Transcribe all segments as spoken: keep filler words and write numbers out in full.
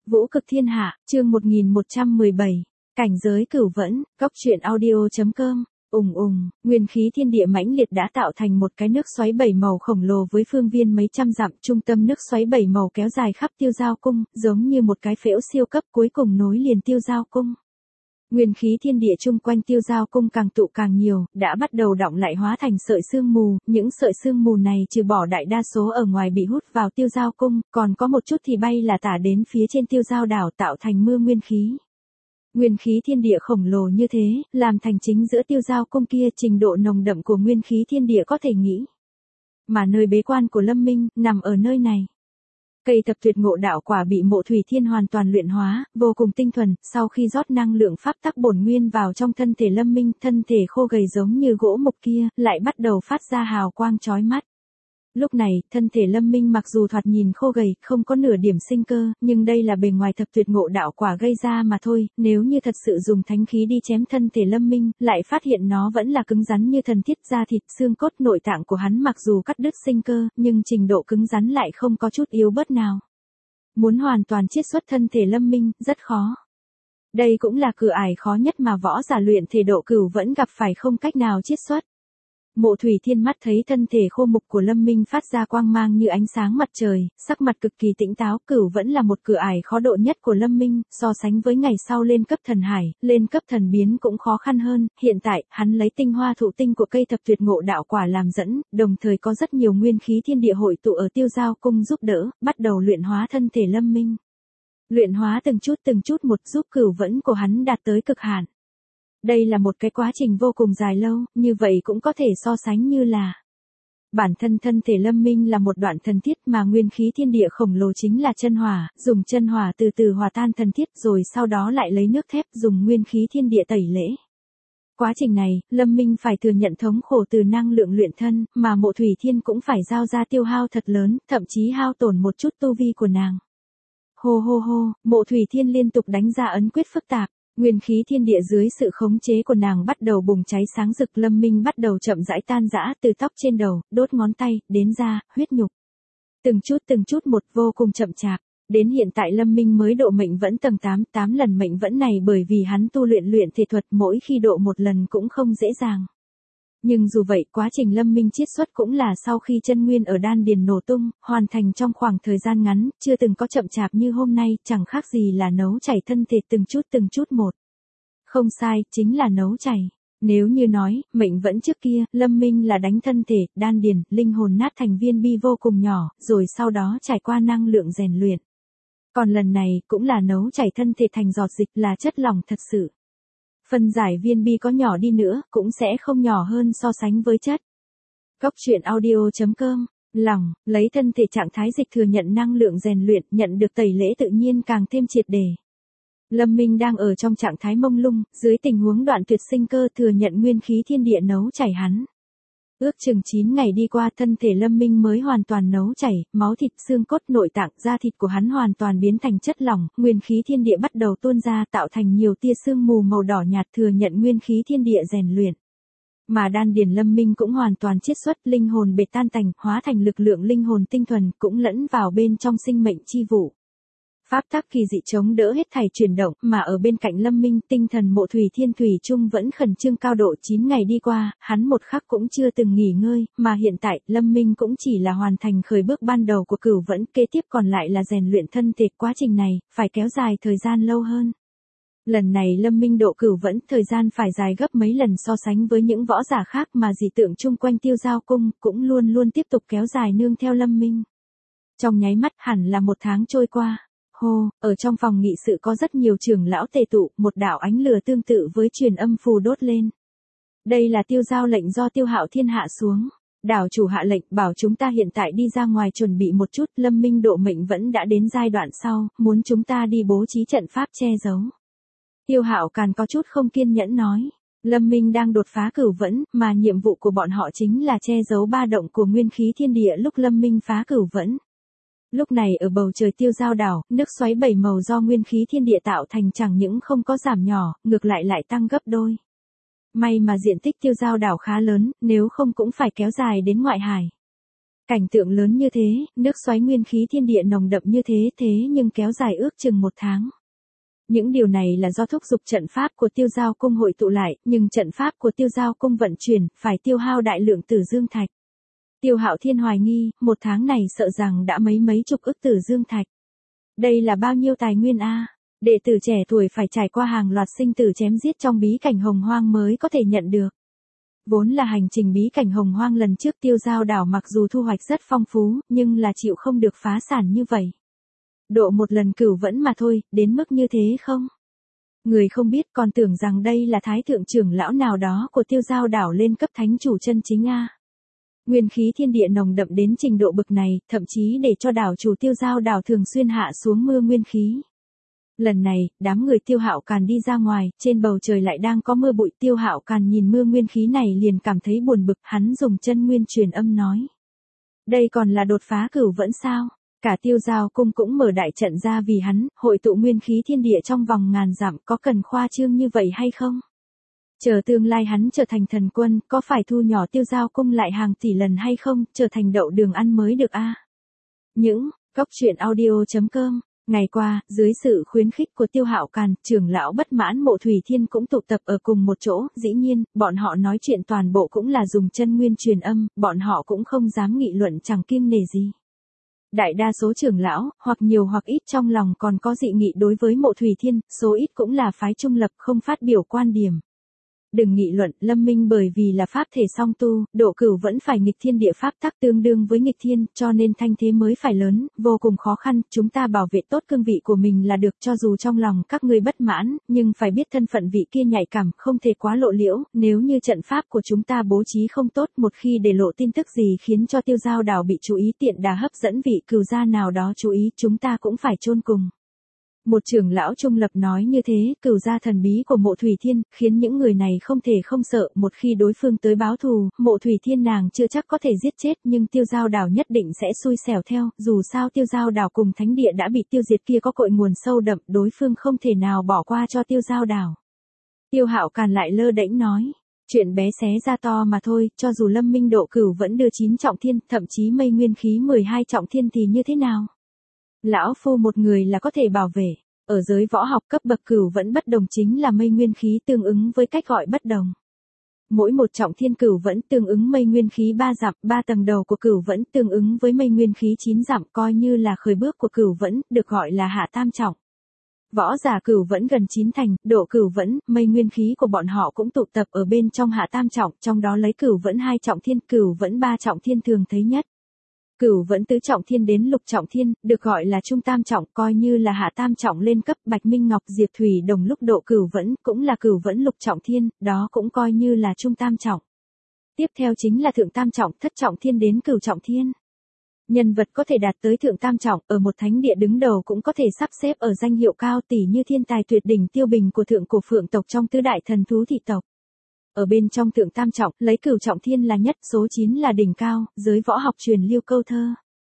Vũ cực thiên hạ, chương một nghìn một trăm mười bảy, cảnh giới cửu vẫn, góc truyện audio chấm com. Ùng ùng, nguyên khí thiên địa mãnh liệt đã tạo thành một cái nước xoáy bảy màu khổng lồ với phương viên mấy trăm dặm, trung tâm nước xoáy bảy màu kéo dài khắp Tiêu Giao cung, giống như một cái phễu siêu cấp cuối cùng nối liền Tiêu Giao cung. Nguyên khí thiên địa chung quanh Tiêu Giao cung càng tụ càng nhiều, đã bắt đầu đọng lại hóa thành sợi sương mù, những sợi sương mù này trừ bỏ đại đa số ở ngoài bị hút vào Tiêu Giao cung, còn có một chút thì bay là tả đến phía trên Tiêu Giao đảo tạo thành mưa nguyên khí. Nguyên khí thiên địa khổng lồ như thế, làm thành chính giữa Tiêu Giao cung kia, trình độ nồng đậm của nguyên khí thiên địa có thể nghĩ. Mà nơi bế quan của Lâm Minh, nằm ở nơi này. Cây thập tuyệt ngộ đạo quả bị Mộ Thủy Thiên hoàn toàn luyện hóa, vô cùng tinh thuần, sau khi rót năng lượng pháp tắc bổn nguyên vào trong thân thể Lâm Minh, thân thể khô gầy giống như gỗ mục kia, lại bắt đầu phát ra hào quang chói mắt. Lúc này, thân thể Lâm Minh mặc dù thoạt nhìn khô gầy, không có nửa điểm sinh cơ, nhưng đây là bề ngoài thập tuyệt ngộ đạo quả gây ra mà thôi, nếu như thật sự dùng thánh khí đi chém thân thể Lâm Minh, lại phát hiện nó vẫn là cứng rắn như thần thiết, da thịt, xương cốt, nội tạng của hắn mặc dù cắt đứt sinh cơ, nhưng trình độ cứng rắn lại không có chút yếu bớt nào. Muốn hoàn toàn chiết xuất thân thể Lâm Minh, rất khó. Đây cũng là cửa ải khó nhất mà võ giả luyện thể độ cửu vẫn gặp phải, không cách nào chiết xuất. Mộ Thủy Thiên mắt thấy thân thể khô mục của Lâm Minh phát ra quang mang như ánh sáng mặt trời, sắc mặt cực kỳ tỉnh táo, cửu vẫn là một cửa ải khó độ nhất của Lâm Minh, so sánh với ngày sau lên cấp thần hải, lên cấp thần biến cũng khó khăn hơn, hiện tại, hắn lấy tinh hoa thụ tinh của cây thập tuyệt ngộ đạo quả làm dẫn, đồng thời có rất nhiều nguyên khí thiên địa hội tụ ở Tiêu Giao cung giúp đỡ, bắt đầu luyện hóa thân thể Lâm Minh. Luyện hóa từng chút từng chút một giúp cửu vẫn của hắn đạt tới cực hạn. Đây là một cái quá trình vô cùng dài lâu, như vậy cũng có thể so sánh như là bản thân thân thể Lâm Minh là một đoạn thần thiết mà nguyên khí thiên địa khổng lồ chính là chân hỏa, dùng chân hỏa từ từ hòa tan thần thiết rồi sau đó lại lấy nước thép dùng nguyên khí thiên địa tẩy lễ. Quá trình này, Lâm Minh phải thừa nhận thống khổ từ năng lượng luyện thân, mà Mộ Thủy Thiên cũng phải giao ra tiêu hao thật lớn, thậm chí hao tổn một chút tu vi của nàng. Hô hô hô, Mộ Thủy Thiên liên tục đánh ra ấn quyết phức tạp. Nguyên khí thiên địa dưới sự khống chế của nàng bắt đầu bùng cháy sáng rực, Lâm Minh bắt đầu chậm rãi tan rã, từ tóc trên đầu, đốt ngón tay, đến da, huyết nhục. Từng chút từng chút một, vô cùng chậm chạp. Đến hiện tại Lâm Minh mới độ mệnh vẫn tầng tám, tám lần mệnh vẫn này bởi vì hắn tu luyện luyện thể thuật mỗi khi độ một lần cũng không dễ dàng. Nhưng dù vậy, quá trình Lâm Minh chiết xuất cũng là sau khi chân nguyên ở đan điền nổ tung, hoàn thành trong khoảng thời gian ngắn, chưa từng có chậm chạp như hôm nay, chẳng khác gì là nấu chảy thân thể từng chút từng chút một. Không sai, chính là nấu chảy. Nếu như nói, mệnh vẫn trước kia, Lâm Minh là đánh thân thể, đan điền, linh hồn nát thành viên bi vô cùng nhỏ, rồi sau đó trải qua năng lượng rèn luyện. Còn lần này, cũng là nấu chảy thân thể thành giọt dịch, là chất lỏng thật sự. Phân giải viên bi có nhỏ đi nữa, cũng sẽ không nhỏ hơn so sánh với chất. Góc truyện audio chấm com, lỏng, lấy thân thể trạng thái dịch thừa nhận năng lượng rèn luyện, nhận được tẩy lễ tự nhiên càng thêm triệt để. Lâm Minh đang ở trong trạng thái mông lung, dưới tình huống đoạn tuyệt sinh cơ thừa nhận nguyên khí thiên địa nấu chảy hắn. Ước chừng chín ngày đi qua, thân thể Lâm Minh mới hoàn toàn nấu chảy, máu thịt, xương cốt, nội tạng, da thịt của hắn hoàn toàn biến thành chất lỏng, nguyên khí thiên địa bắt đầu tuôn ra tạo thành nhiều tia sương mù màu đỏ nhạt thừa nhận nguyên khí thiên địa rèn luyện. Mà đan điền Lâm Minh cũng hoàn toàn chiết xuất, linh hồn bệt tan tành, hóa thành lực lượng linh hồn tinh thuần, cũng lẫn vào bên trong sinh mệnh chi vụ. Pháp tắc kỳ dị chống đỡ hết thảy chuyển động, mà ở bên cạnh Lâm Minh, tinh thần Mộ Thủy Thiên thủy chung vẫn khẩn trương cao độ. Chín ngày đi qua, hắn một khắc cũng chưa từng nghỉ ngơi, mà hiện tại, Lâm Minh cũng chỉ là hoàn thành khởi bước ban đầu của cửu vẫn, kế tiếp còn lại là rèn luyện thân thể, quá trình này, phải kéo dài thời gian lâu hơn. Lần này Lâm Minh độ cửu vẫn, thời gian phải dài gấp mấy lần so sánh với những võ giả khác mà dị tượng chung quanh Tiêu Giao cung, cũng luôn luôn tiếp tục kéo dài nương theo Lâm Minh. Trong nháy mắt hẳn là một tháng trôi qua. Hô, ở trong phòng nghị sự có rất nhiều trưởng lão tề tụ, một đạo ánh lửa tương tự với truyền âm phù đốt lên. Đây là Tiêu Giao lệnh do Tiêu Hạo Thiên hạ xuống. Đảo chủ hạ lệnh bảo chúng ta hiện tại đi ra ngoài chuẩn bị một chút, Lâm Minh độ mệnh vẫn đã đến giai đoạn sau, muốn chúng ta đi bố trí trận pháp che giấu. Tiêu Hạo Càn có chút không kiên nhẫn nói. Lâm Minh đang đột phá cửu vẫn, mà nhiệm vụ của bọn họ chính là che giấu ba động của nguyên khí thiên địa lúc Lâm Minh phá cửu vẫn. Lúc này ở bầu trời Tiêu Giao đảo, nước xoáy bảy màu do nguyên khí thiên địa tạo thành chẳng những không có giảm nhỏ, ngược lại lại tăng gấp đôi. May mà diện tích Tiêu Giao đảo khá lớn, nếu không cũng phải kéo dài đến ngoại hải. Cảnh tượng lớn như thế, nước xoáy nguyên khí thiên địa nồng đậm như thế thế nhưng kéo dài ước chừng một tháng. Những điều này là do thúc giục trận pháp của Tiêu Giao Cung hội tụ lại, nhưng trận pháp của Tiêu Giao Cung vận chuyển, phải tiêu hao đại lượng tử dương thạch. Tiêu Hạo Thiên hoài nghi, một tháng này sợ rằng đã mấy mấy chục ức tử dương thạch. Đây là bao nhiêu tài nguyên a? Đệ tử trẻ tuổi phải trải qua hàng loạt sinh tử chém giết trong bí cảnh hồng hoang mới có thể nhận được. Vốn là hành trình bí cảnh hồng hoang lần trước Tiêu Giao đảo mặc dù thu hoạch rất phong phú, nhưng là chịu không được phá sản như vậy. Độ một lần cửu vẫn mà thôi, đến mức như thế không? Người không biết còn tưởng rằng đây là thái thượng trưởng lão nào đó của Tiêu Giao đảo lên cấp thánh chủ chân chính a. Nguyên khí thiên địa nồng đậm đến trình độ bực này, thậm chí để cho đảo chủ Tiêu Giao đảo thường xuyên hạ xuống mưa nguyên khí. Lần này, đám người Tiêu Hạo Càn đi ra ngoài, trên bầu trời lại đang có mưa bụi. Tiêu Hạo Càn nhìn mưa nguyên khí này liền cảm thấy buồn bực, hắn dùng chân nguyên truyền âm nói. Đây còn là đột phá cửu vẫn sao? Cả Tiêu Giao Cung cũng mở đại trận ra vì hắn, hội tụ nguyên khí thiên địa trong vòng ngàn dặm, có cần khoa trương như vậy hay không? Chờ tương lai hắn trở thành thần quân, có phải thu nhỏ Tiêu Giao Cung lại hàng tỷ lần hay không, trở thành đậu đường ăn mới được a? Những, góc truyện audio chấm com. Ngày qua, dưới sự khuyến khích của Tiêu Hạo Càn, trưởng lão bất mãn Mộ Thủy Thiên cũng tụ tập ở cùng một chỗ, dĩ nhiên, bọn họ nói chuyện toàn bộ cũng là dùng chân nguyên truyền âm, bọn họ cũng không dám nghị luận chẳng kiêng nể gì. Đại đa số trưởng lão, hoặc nhiều hoặc ít trong lòng còn có dị nghị đối với Mộ Thủy Thiên, số ít cũng là phái trung lập không phát biểu quan điểm. Đừng nghị luận, Lâm Minh bởi vì là pháp thể song tu, độ cửu vẫn phải nghịch thiên địa pháp tắc tương đương với nghịch thiên, cho nên thanh thế mới phải lớn, vô cùng khó khăn, chúng ta bảo vệ tốt cương vị của mình là được, cho dù trong lòng các ngươi bất mãn, nhưng phải biết thân phận vị kia nhạy cảm, không thể quá lộ liễu, nếu như trận pháp của chúng ta bố trí không tốt, một khi để lộ tin tức gì khiến cho Tiêu Giao đảo bị chú ý tiện đà hấp dẫn vị cửu gia nào đó chú ý, chúng ta cũng phải chôn cùng. Một trưởng lão trung lập nói như thế, cửu gia thần bí của Mộ Thủy Thiên, khiến những người này không thể không sợ, một khi đối phương tới báo thù, Mộ Thủy Thiên nàng chưa chắc có thể giết chết, nhưng Tiêu Giao đảo nhất định sẽ xui xẻo theo, dù sao Tiêu Giao đảo cùng thánh địa đã bị tiêu diệt kia có cội nguồn sâu đậm, đối phương không thể nào bỏ qua cho Tiêu Giao đảo. Tiêu Hạo Càn lại lơ đễnh nói, chuyện bé xé ra to mà thôi, cho dù Lâm Minh độ cửu vẫn đưa chín trọng thiên, thậm chí mây nguyên khí mười hai trọng thiên thì như thế nào? Lão phu một người là có thể bảo vệ, ở giới võ học cấp bậc cửu vẫn bất đồng chính là mây nguyên khí tương ứng với cách gọi bất đồng. Mỗi một trọng thiên cửu vẫn tương ứng mây nguyên khí ba dặm, ba tầng đầu của cửu vẫn tương ứng với mây nguyên khí chín dặm, coi như là khởi bước của cửu vẫn, được gọi là hạ tam trọng. Võ giả cửu vẫn gần chín thành, độ cửu vẫn, mây nguyên khí của bọn họ cũng tụ tập ở bên trong hạ tam trọng, trong đó lấy cửu vẫn hai trọng thiên, cửu vẫn ba trọng thiên thường thấy nhất. Cửu vẫn tứ trọng thiên đến lục trọng thiên, được gọi là trung tam trọng, coi như là hạ tam trọng lên cấp. Bạch Minh Ngọc Diệp Thủy Đồng lúc độ cửu vẫn, cũng là cửu vẫn lục trọng thiên, đó cũng coi như là trung tam trọng. Tiếp theo chính là thượng tam trọng, thất trọng thiên đến cửu trọng thiên. Nhân vật có thể đạt tới thượng tam trọng, ở một thánh địa đứng đầu cũng có thể sắp xếp ở danh hiệu cao tỷ như thiên tài tuyệt đỉnh Tiêu Bình của thượng cổ phượng tộc trong tứ đại thần thú thị tộc. Ở bên trong thượng tam trọng, lấy cửu trọng thiên là nhất, số chín là đỉnh cao, giới võ học truyền lưu câu thơ.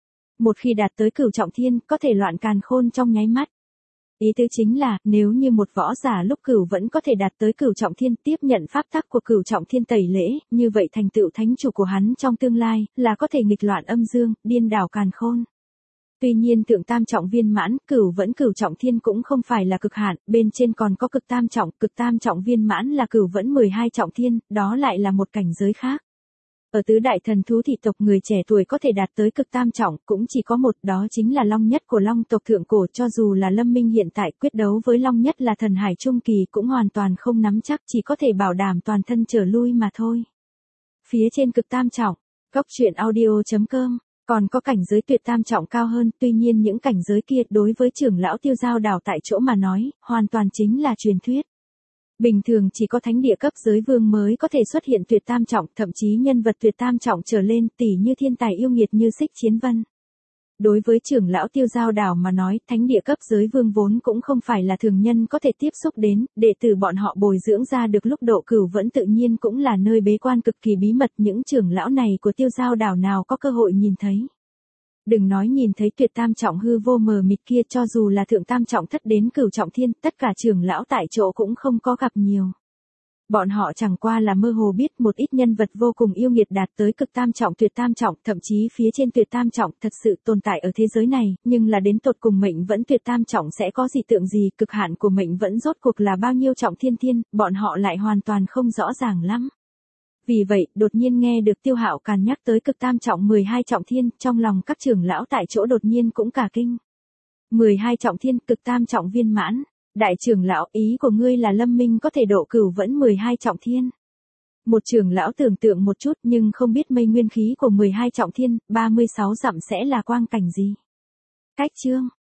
Một khi đạt tới cửu trọng thiên, có thể loạn càn khôn trong nháy mắt. Ý tứ chính là, nếu như một võ giả lúc cửu vẫn có thể đạt tới cửu trọng thiên, tiếp nhận pháp tắc của cửu trọng thiên tẩy lễ, như vậy thành tựu thánh chủ của hắn trong tương lai, là có thể nghịch loạn âm dương, điên đảo càn khôn. Tuy nhiên thượng tam trọng viên mãn, cửu vẫn cửu trọng thiên cũng không phải là cực hạn, bên trên còn có cực tam trọng, cực tam trọng viên mãn là cửu vẫn mười hai trọng thiên, đó lại là một cảnh giới khác. Ở tứ đại thần thú thị tộc người trẻ tuổi có thể đạt tới cực tam trọng, cũng chỉ có một, đó chính là Long Nhất của Long tộc thượng cổ, cho dù là Lâm Minh hiện tại quyết đấu với Long Nhất là thần hải trung kỳ cũng hoàn toàn không nắm chắc, chỉ có thể bảo đảm toàn thân trở lui mà thôi. Phía trên cực tam trọng, góc truyện audio chấm com. Còn có cảnh giới tuyệt tam trọng cao hơn, tuy nhiên những cảnh giới kia đối với trưởng lão Tiêu Giao đảo tại chỗ mà nói, hoàn toàn chính là truyền thuyết. Bình thường chỉ có thánh địa cấp giới vương mới có thể xuất hiện tuyệt tam trọng, thậm chí nhân vật tuyệt tam trọng trở lên, tỷ như thiên tài yêu nghiệt như Xích Chiến Vân. Đối với trưởng lão Tiêu Giao đảo mà nói, thánh địa cấp giới vương vốn cũng không phải là thường nhân có thể tiếp xúc đến, đệ tử bọn họ bồi dưỡng ra được lúc độ cửu vẫn tự nhiên cũng là nơi bế quan cực kỳ bí mật, những trưởng lão này của Tiêu Giao đảo nào có cơ hội nhìn thấy. Đừng nói nhìn thấy tuyệt tam trọng hư vô mờ mịt kia, cho dù là thượng tam trọng thất đến cửu trọng thiên, tất cả trưởng lão tại chỗ cũng không có gặp nhiều. Bọn họ chẳng qua là mơ hồ biết một ít nhân vật vô cùng yêu nghiệt đạt tới cực tam trọng tuyệt tam trọng, thậm chí phía trên tuyệt tam trọng thật sự tồn tại ở thế giới này, nhưng là đến tột cùng mệnh vẫn tuyệt tam trọng sẽ có gì tượng gì, cực hạn của mệnh vẫn rốt cuộc là bao nhiêu trọng thiên thiên, bọn họ lại hoàn toàn không rõ ràng lắm. Vì vậy, đột nhiên nghe được Tiêu Hạo Càn nhắc tới cực tam trọng mười hai trọng thiên, trong lòng các trưởng lão tại chỗ đột nhiên cũng cả kinh. mười hai trọng thiên, cực tam trọng viên mãn. Đại trưởng lão, ý của ngươi là Lâm Minh có thể độ cửu vẫn mười hai trọng thiên. Một trưởng lão tưởng tượng một chút nhưng không biết mây nguyên khí của mười hai trọng thiên, ba mươi sáu dặm sẽ là quang cảnh gì. Cách chương,